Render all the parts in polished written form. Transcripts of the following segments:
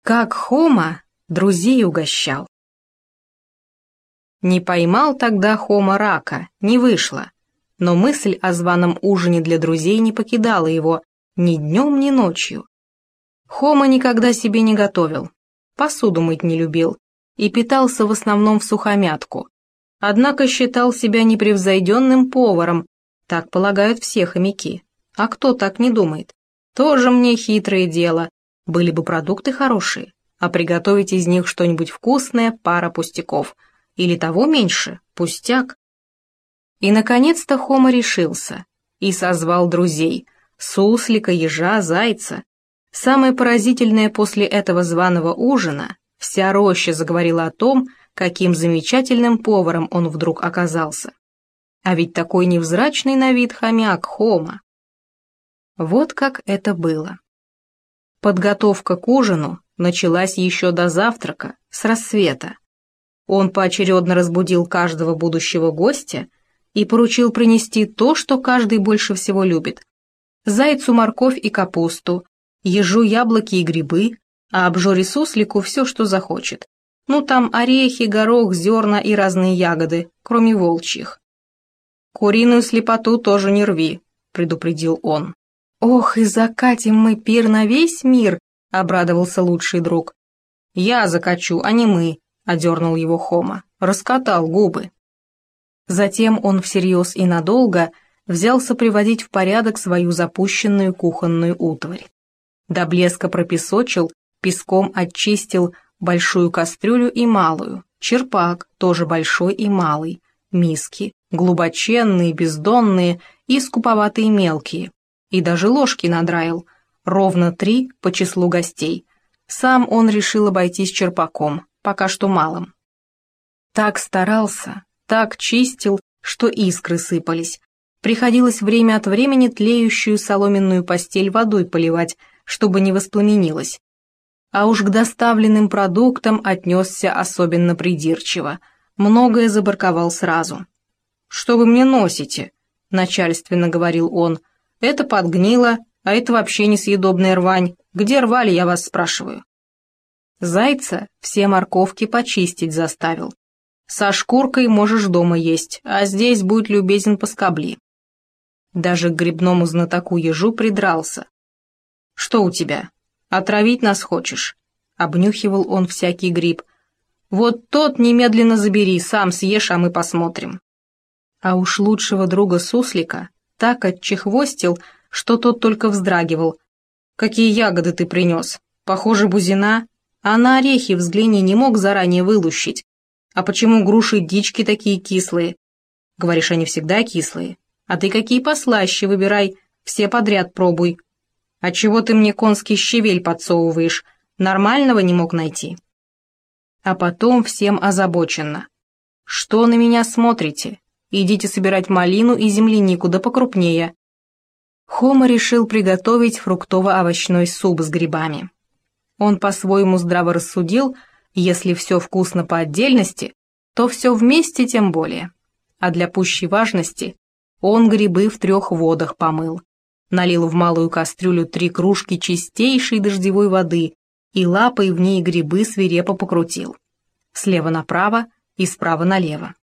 Как Хома друзей угощал. Не поймал тогда Хома рака, не вышло, но мысль о званом ужине для друзей не покидала его ни днем, ни ночью. Хома никогда себе не готовил, посуду мыть не любил и питался в основном всухомятку, однако считал себя непревзойденным поваром, так полагают все хомяки. А кто так не думает? Тоже мне хитрое дело, были бы продукты хорошие, а приготовить из них что-нибудь вкусное — пара пустяков, или того меньше — пустяк. И, наконец-то, Хома решился и созвал друзей — суслика, ежа, зайца. Самое поразительное после этого званого ужина — вся роща заговорила о том, каким замечательным поваром он вдруг оказался. А ведь такой невзрачный на вид хомяк Хома. Вот как это было. Подготовка к ужину началась еще до завтрака, с рассвета. Он поочередно разбудил каждого будущего гостя и поручил принести то, что каждый больше всего любит. Зайцу морковь и капусту, ежу яблоки и грибы, а обжоре-суслику все, что захочет. Ну там орехи, горох, зерна и разные ягоды, кроме волчьих. «Куриную слепоту тоже не рви», — предупредил он. «Ох, и закатим мы пир на весь мир», — обрадовался лучший друг. «Я закачу, а не мы», — одернул его Хома, раскатал губы. Затем он всерьез и надолго взялся приводить в порядок свою запущенную кухонную утварь. До блеска пропесочил, песком очистил большую кастрюлю и малую, черпак, тоже большой и малый, миски, глубоченные, бездонные и скуповатые мелкие, и даже ложки надраил, ровно 3 по числу гостей. Сам он решил обойтись черпаком, пока что малым. Так старался, так чистил, что искры сыпались. Приходилось время от времени тлеющую соломенную постель водой поливать, чтобы не воспламенилась. А уж к доставленным продуктам отнесся особенно придирчиво, многое забарковал сразу. «Что вы мне носите?» — начальственно говорил он. «Это подгнило, а это вообще несъедобная рвань. Где рвали, я вас спрашиваю?» Зайца все морковки почистить заставил. «Со шкуркой можешь дома есть, а здесь, будь любезен, поскобли». Даже к грибному знатоку ежу придрался. «Что у тебя? Отравить нас хочешь?» Обнюхивал он всякий гриб. «Вот тот немедленно забери, сам съешь, а мы посмотрим». А уж лучшего друга суслика так отчехвостил, что тот только вздрагивал. «Какие ягоды ты принес? Похоже, бузина. А на орехи взгляни, не мог заранее вылущить. А почему груши и дички такие кислые? Говоришь, они всегда кислые. А ты какие послаще выбирай, все подряд пробуй. А чего ты мне конский щавель подсовываешь? Нормального не мог найти?» А потом всем озабоченно. «Что на меня смотрите? Идите собирать малину и землянику, да покрупнее». Хома решил приготовить фруктово-овощной суп с грибами. Он по-своему здраво рассудил, если все вкусно по отдельности, то все вместе тем более. А для пущей важности он грибы в 3 водах помыл, налил в малую кастрюлю 3 кружки чистейшей дождевой воды и лапой в ней грибы свирепо покрутил. Слева направо и справа налево.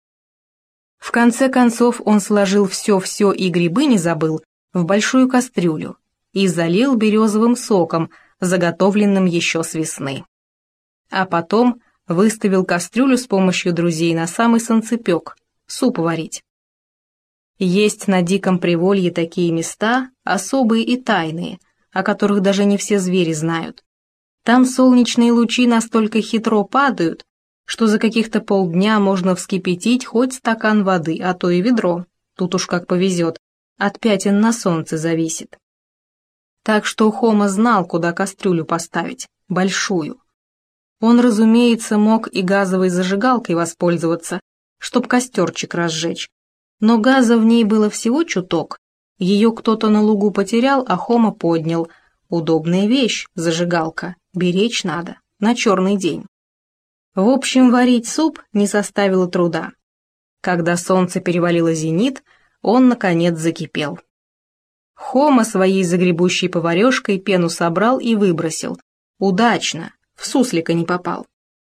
В конце концов он сложил все и грибы не забыл в большую кастрюлю и залил березовым соком, заготовленным еще с весны. А потом выставил кастрюлю с помощью друзей на самый санцепек, суп варить. Есть на диком приволье такие места, особые и тайные, о которых даже не все звери знают. Там солнечные лучи настолько хитро падают, что за каких-то полдня можно вскипятить хоть стакан воды, а то и ведро, тут уж как повезет, от пятен на солнце зависит. Так что Хома знал, куда кастрюлю поставить, большую. Он, разумеется, мог и газовой зажигалкой воспользоваться, чтоб костерчик разжечь, но газа в ней было всего чуток, ее кто-то на лугу потерял, а Хома поднял. Удобная вещь, зажигалка, беречь надо, на черный день. В общем, варить суп не составило труда. Когда солнце перевалило зенит, он, наконец, закипел. Хома своей загребущей поварешкой пену собрал и выбросил. Удачно, в суслика не попал.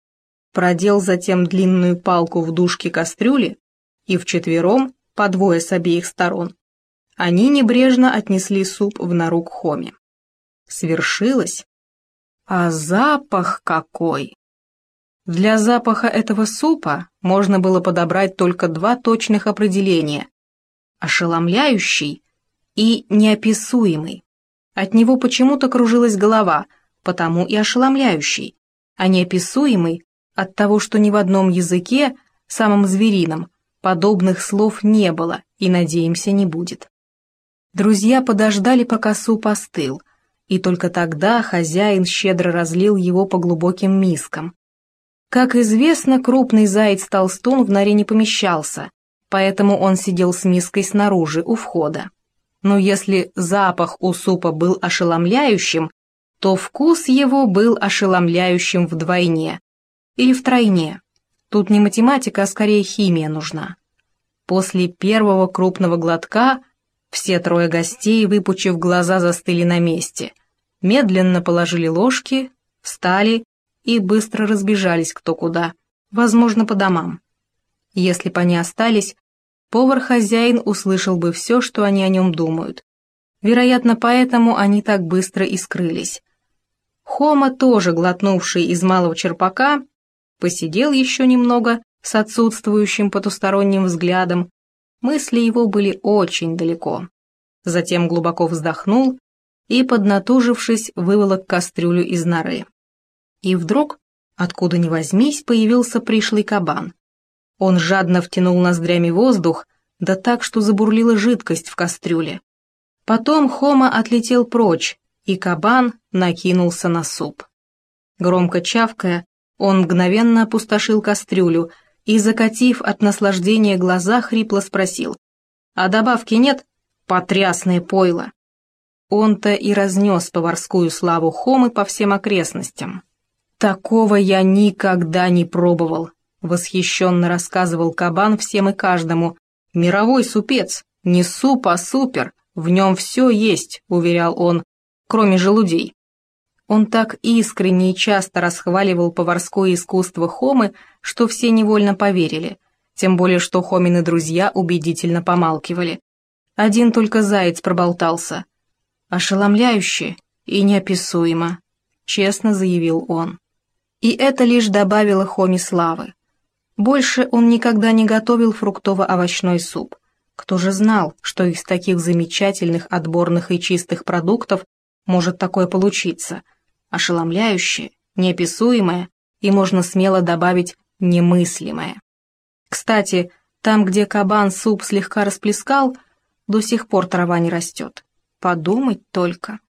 Продел затем длинную палку в дужке кастрюли, и вчетвером, по двое с обеих сторон, они небрежно отнесли суп в нору к Хоме. Свершилось, а запах какой! Для запаха этого супа можно было подобрать только два точных определения – ошеломляющий и неописуемый. От него почему-то кружилась голова, потому и ошеломляющий, а неописуемый от того, что ни в одном языке, самом зверином, подобных слов не было и, надеемся, не будет. Друзья подождали, пока суп остыл, и только тогда хозяин щедро разлил его по глубоким мискам. Как известно, крупный заяц-толстун в норе не помещался, поэтому он сидел с миской снаружи, у входа. Но если запах у супа был ошеломляющим, то вкус его был ошеломляющим вдвойне или втройне. Тут не математика, а скорее химия нужна. После первого крупного глотка все трое гостей, выпучив глаза, застыли на месте, медленно положили ложки, встали и быстро разбежались кто куда, возможно, по домам. Если бы они остались, повар-хозяин услышал бы все, что они о нем думают. Вероятно, поэтому они так быстро и скрылись. Хома, тоже глотнувший из малого черпака, посидел еще немного с отсутствующим потусторонним взглядом. Мысли его были очень далеко. Затем глубоко вздохнул и, поднатужившись, выволок кастрюлю из норы. И вдруг, откуда ни возьмись, появился пришлый кабан. Он жадно втянул ноздрями воздух, да так, что забурлила жидкость в кастрюле. Потом Хома отлетел прочь, и кабан накинулся на суп. Громко чавкая, он мгновенно опустошил кастрюлю и, закатив от наслаждения глаза, хрипло спросил: «А добавки нет? Потрясное пойло!» Он-то и разнес поварскую славу Хомы по всем окрестностям. «Такого я никогда не пробовал», — восхищенно рассказывал кабан всем и каждому. «Мировой супец, не суп, а супер, в нем все есть», — уверял он, — «кроме желудей». Он так искренне и часто расхваливал поварское искусство Хомы, что все невольно поверили, тем более что Хомины друзья убедительно помалкивали. Один только заяц проболтался. «Ошеломляюще и неописуемо», — честно заявил он. И это лишь добавило Хоме славы. Больше он никогда не готовил фруктово-овощной суп. Кто же знал, что из таких замечательных отборных и чистых продуктов может такое получиться? Ошеломляющее, неописуемое и, можно смело добавить, немыслимое. Кстати, там, где кабан суп слегка расплескал, до сих пор трава не растет. Подумать только.